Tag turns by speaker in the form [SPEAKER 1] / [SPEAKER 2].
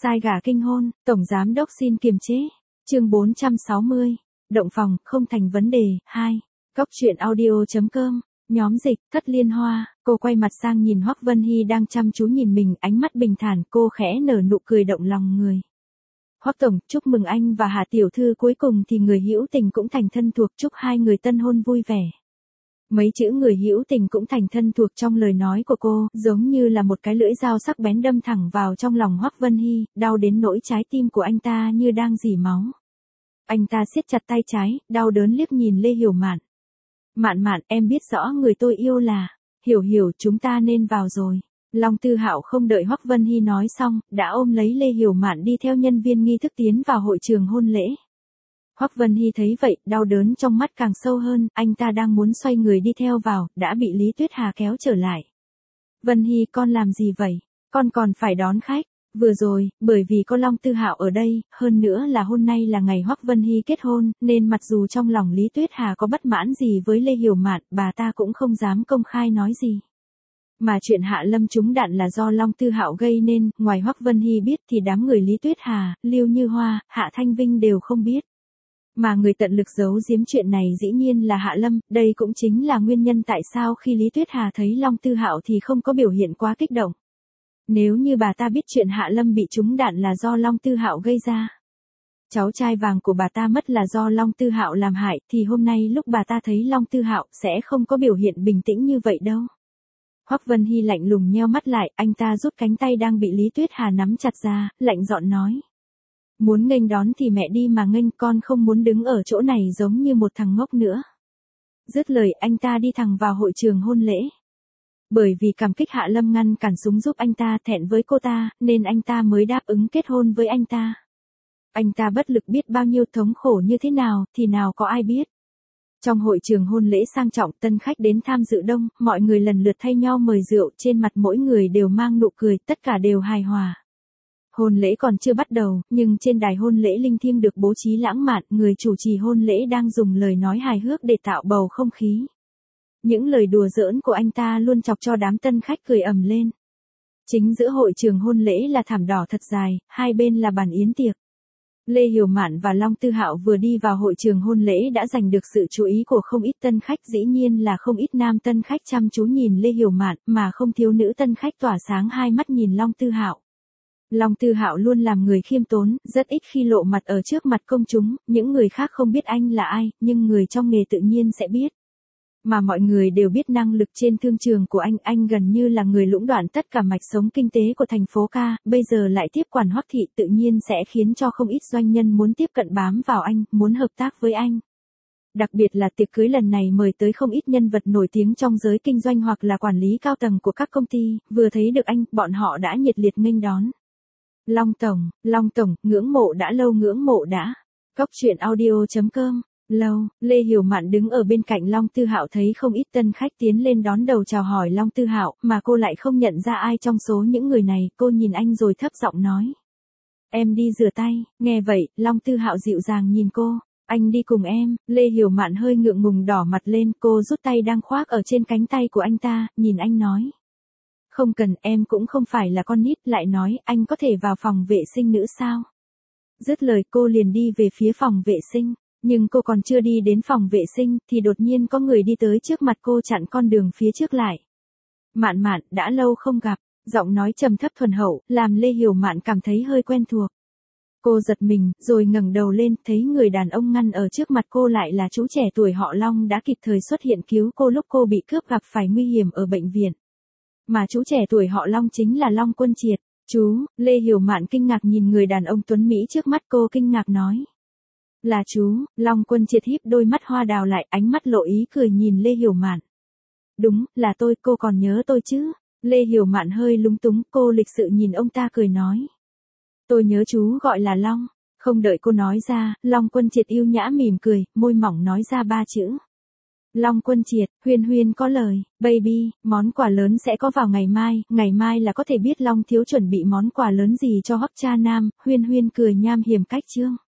[SPEAKER 1] Sai gà kinh hôn, Tổng Giám Đốc xin kiềm chế. Chương 460. Động phòng, không thành vấn đề. 2. Cóc truyện audio.com. Nhóm dịch, Thất Liên Hoa. Cô quay mặt sang nhìn Hoắc Vân Hy đang chăm chú nhìn mình, ánh mắt bình thản, cô khẽ nở nụ cười động lòng người. Hoắc Tổng, chúc mừng anh và Hà Tiểu Thư, cuối cùng thì người hữu tình cũng thành thân thuộc, chúc hai người tân hôn vui vẻ. Mấy chữ người hữu tình cũng thành thân thuộc trong lời nói của cô, giống như là một cái lưỡi dao sắc bén đâm thẳng vào trong lòng Hoắc Vân Hy, đau đến nỗi trái tim của anh ta như đang rỉ máu. Anh ta siết chặt tay trái, đau đớn liếc nhìn Lê Hiểu Mạn. Mạn Mạn, em biết rõ người tôi yêu là, Hiểu, chúng ta nên vào rồi. Long Tư Hạo không đợi Hoắc Vân Hy nói xong, đã ôm lấy Lê Hiểu Mạn đi theo nhân viên nghi thức tiến vào hội trường hôn lễ. Hoắc Vân Hy thấy vậy, đau đớn trong mắt càng sâu hơn, anh ta đang muốn xoay người đi theo vào, đã bị Lý Tuyết Hà kéo trở lại. Vân Hy, con làm gì vậy? Con còn phải đón khách. Vừa rồi, bởi vì có Long Tư Hạo ở đây, hơn nữa là hôm nay là ngày Hoắc Vân Hy kết hôn, nên mặc dù trong lòng Lý Tuyết Hà có bất mãn gì với Lê Hiểu Mạn, bà ta cũng không dám công khai nói gì. Mà chuyện Hạ Lâm trúng đạn là do Long Tư Hạo gây nên, ngoài Hoắc Vân Hy biết thì đám người Lý Tuyết Hà, Lưu Như Hoa, Hạ Thanh Vinh đều không biết. Mà người tận lực giấu giếm chuyện này dĩ nhiên là Hạ Lâm, đây cũng chính là nguyên nhân tại sao khi Lý Tuyết Hà thấy Long Tư Hạo thì không có biểu hiện quá kích động. Nếu như bà ta biết chuyện Hạ Lâm bị trúng đạn là do Long Tư Hạo gây ra, cháu trai vàng của bà ta mất là do Long Tư Hạo làm hại, thì hôm nay lúc bà ta thấy Long Tư Hạo sẽ không có biểu hiện bình tĩnh như vậy đâu. Hoắc Vân Hy lạnh lùng nheo mắt lại, anh ta rút cánh tay đang bị Lý Tuyết Hà nắm chặt ra, lạnh giọng nói. Muốn nghênh đón thì mẹ đi mà nghênh, con không muốn đứng ở chỗ này giống như một thằng ngốc nữa. Dứt lời anh ta đi thẳng vào hội trường hôn lễ. Bởi vì cảm kích Hạ Lâm ngăn cản súng giúp anh ta, thẹn với cô ta, nên anh ta mới đáp ứng kết hôn với anh ta. Anh ta bất lực biết bao nhiêu thống khổ như thế nào, thì nào có ai biết. Trong hội trường hôn lễ sang trọng, tân khách đến tham dự đông, mọi người lần lượt thay nhau mời rượu, trên mặt mỗi người đều mang nụ cười, tất cả đều hài hòa. Hôn lễ còn chưa bắt đầu, nhưng trên đài hôn lễ linh thiêng được bố trí lãng mạn, người chủ trì hôn lễ đang dùng lời nói hài hước để tạo bầu không khí. Những lời đùa giỡn của anh ta luôn chọc cho đám tân khách cười ầm lên. Chính giữa hội trường hôn lễ là thảm đỏ thật dài, hai bên là bàn yến tiệc. Lê Hiểu Mạn và Long Tư Hạo vừa đi vào hội trường hôn lễ đã giành được sự chú ý của không ít tân khách, dĩ nhiên là không ít nam tân khách chăm chú nhìn Lê Hiểu Mạn, mà không thiếu nữ tân khách tỏa sáng hai mắt nhìn Long Tư Hạo. Long Tư Hạo luôn làm người khiêm tốn, rất ít khi lộ mặt ở trước mặt công chúng, những người khác không biết anh là ai, nhưng người trong nghề tự nhiên sẽ biết. Mà mọi người đều biết năng lực trên thương trường của anh gần như là người lũng đoạn tất cả mạch sống kinh tế của thành phố ca, bây giờ lại tiếp quản Hoắc thị tự nhiên sẽ khiến cho không ít doanh nhân muốn tiếp cận bám vào anh, muốn hợp tác với anh. Đặc biệt là tiệc cưới lần này mời tới không ít nhân vật nổi tiếng trong giới kinh doanh hoặc là quản lý cao tầng của các công ty, vừa thấy được anh, bọn họ đã nhiệt liệt nghênh đón. Long Tổng, ngưỡng mộ đã. Cóc truyện audio.com. Lâu, Lê Hiểu Mạn đứng ở bên cạnh Long Tư Hạo thấy không ít tân khách tiến lên đón đầu chào hỏi Long Tư Hạo, mà cô lại không nhận ra ai trong số những người này, cô nhìn anh rồi thấp giọng nói. Em đi rửa tay, nghe vậy, Long Tư Hạo dịu dàng nhìn cô, anh đi cùng em, Lê Hiểu Mạn hơi ngượng ngùng đỏ mặt lên, cô rút tay đang khoác ở trên cánh tay của anh ta, nhìn anh nói. Không cần, em cũng không phải là con nít, lại nói, anh có thể vào phòng vệ sinh nữ sao? Dứt lời cô liền đi về phía phòng vệ sinh. Nhưng cô còn chưa đi đến phòng vệ sinh, thì đột nhiên có người đi tới trước mặt cô chặn con đường phía trước lại. Mạn, đã lâu không gặp, giọng nói trầm thấp thuần hậu, làm Lê Hiểu Mạn cảm thấy hơi quen thuộc. Cô giật mình, rồi ngẩng đầu lên, thấy người đàn ông ngăn ở trước mặt cô lại là chú trẻ tuổi họ Long đã kịp thời xuất hiện cứu cô lúc cô bị cướp gặp phải nguy hiểm ở bệnh viện. Mà chú trẻ tuổi họ Long chính là Long Quân Triệt. Chú, Lê Hiểu Mạn kinh ngạc nhìn người đàn ông tuấn Mỹ trước mắt, cô kinh ngạc nói. Là chú, Long Quân Triệt híp đôi mắt hoa đào lại, ánh mắt lộ ý cười nhìn Lê Hiểu Mạn. Đúng, là tôi, cô còn nhớ tôi chứ? Lê Hiểu Mạn hơi lúng túng, cô lịch sự nhìn ông ta cười nói. Tôi nhớ chú gọi là Long. Không đợi cô nói ra, Long Quân Triệt yêu nhã mỉm cười, môi mỏng nói ra ba chữ. Long Quân Triệt, Huyên có lời, baby, món quà lớn sẽ có vào ngày mai là có thể biết Long thiếu chuẩn bị món quà lớn gì cho Hoắc Cha Nam, Huyên cười nham hiểm cách chương.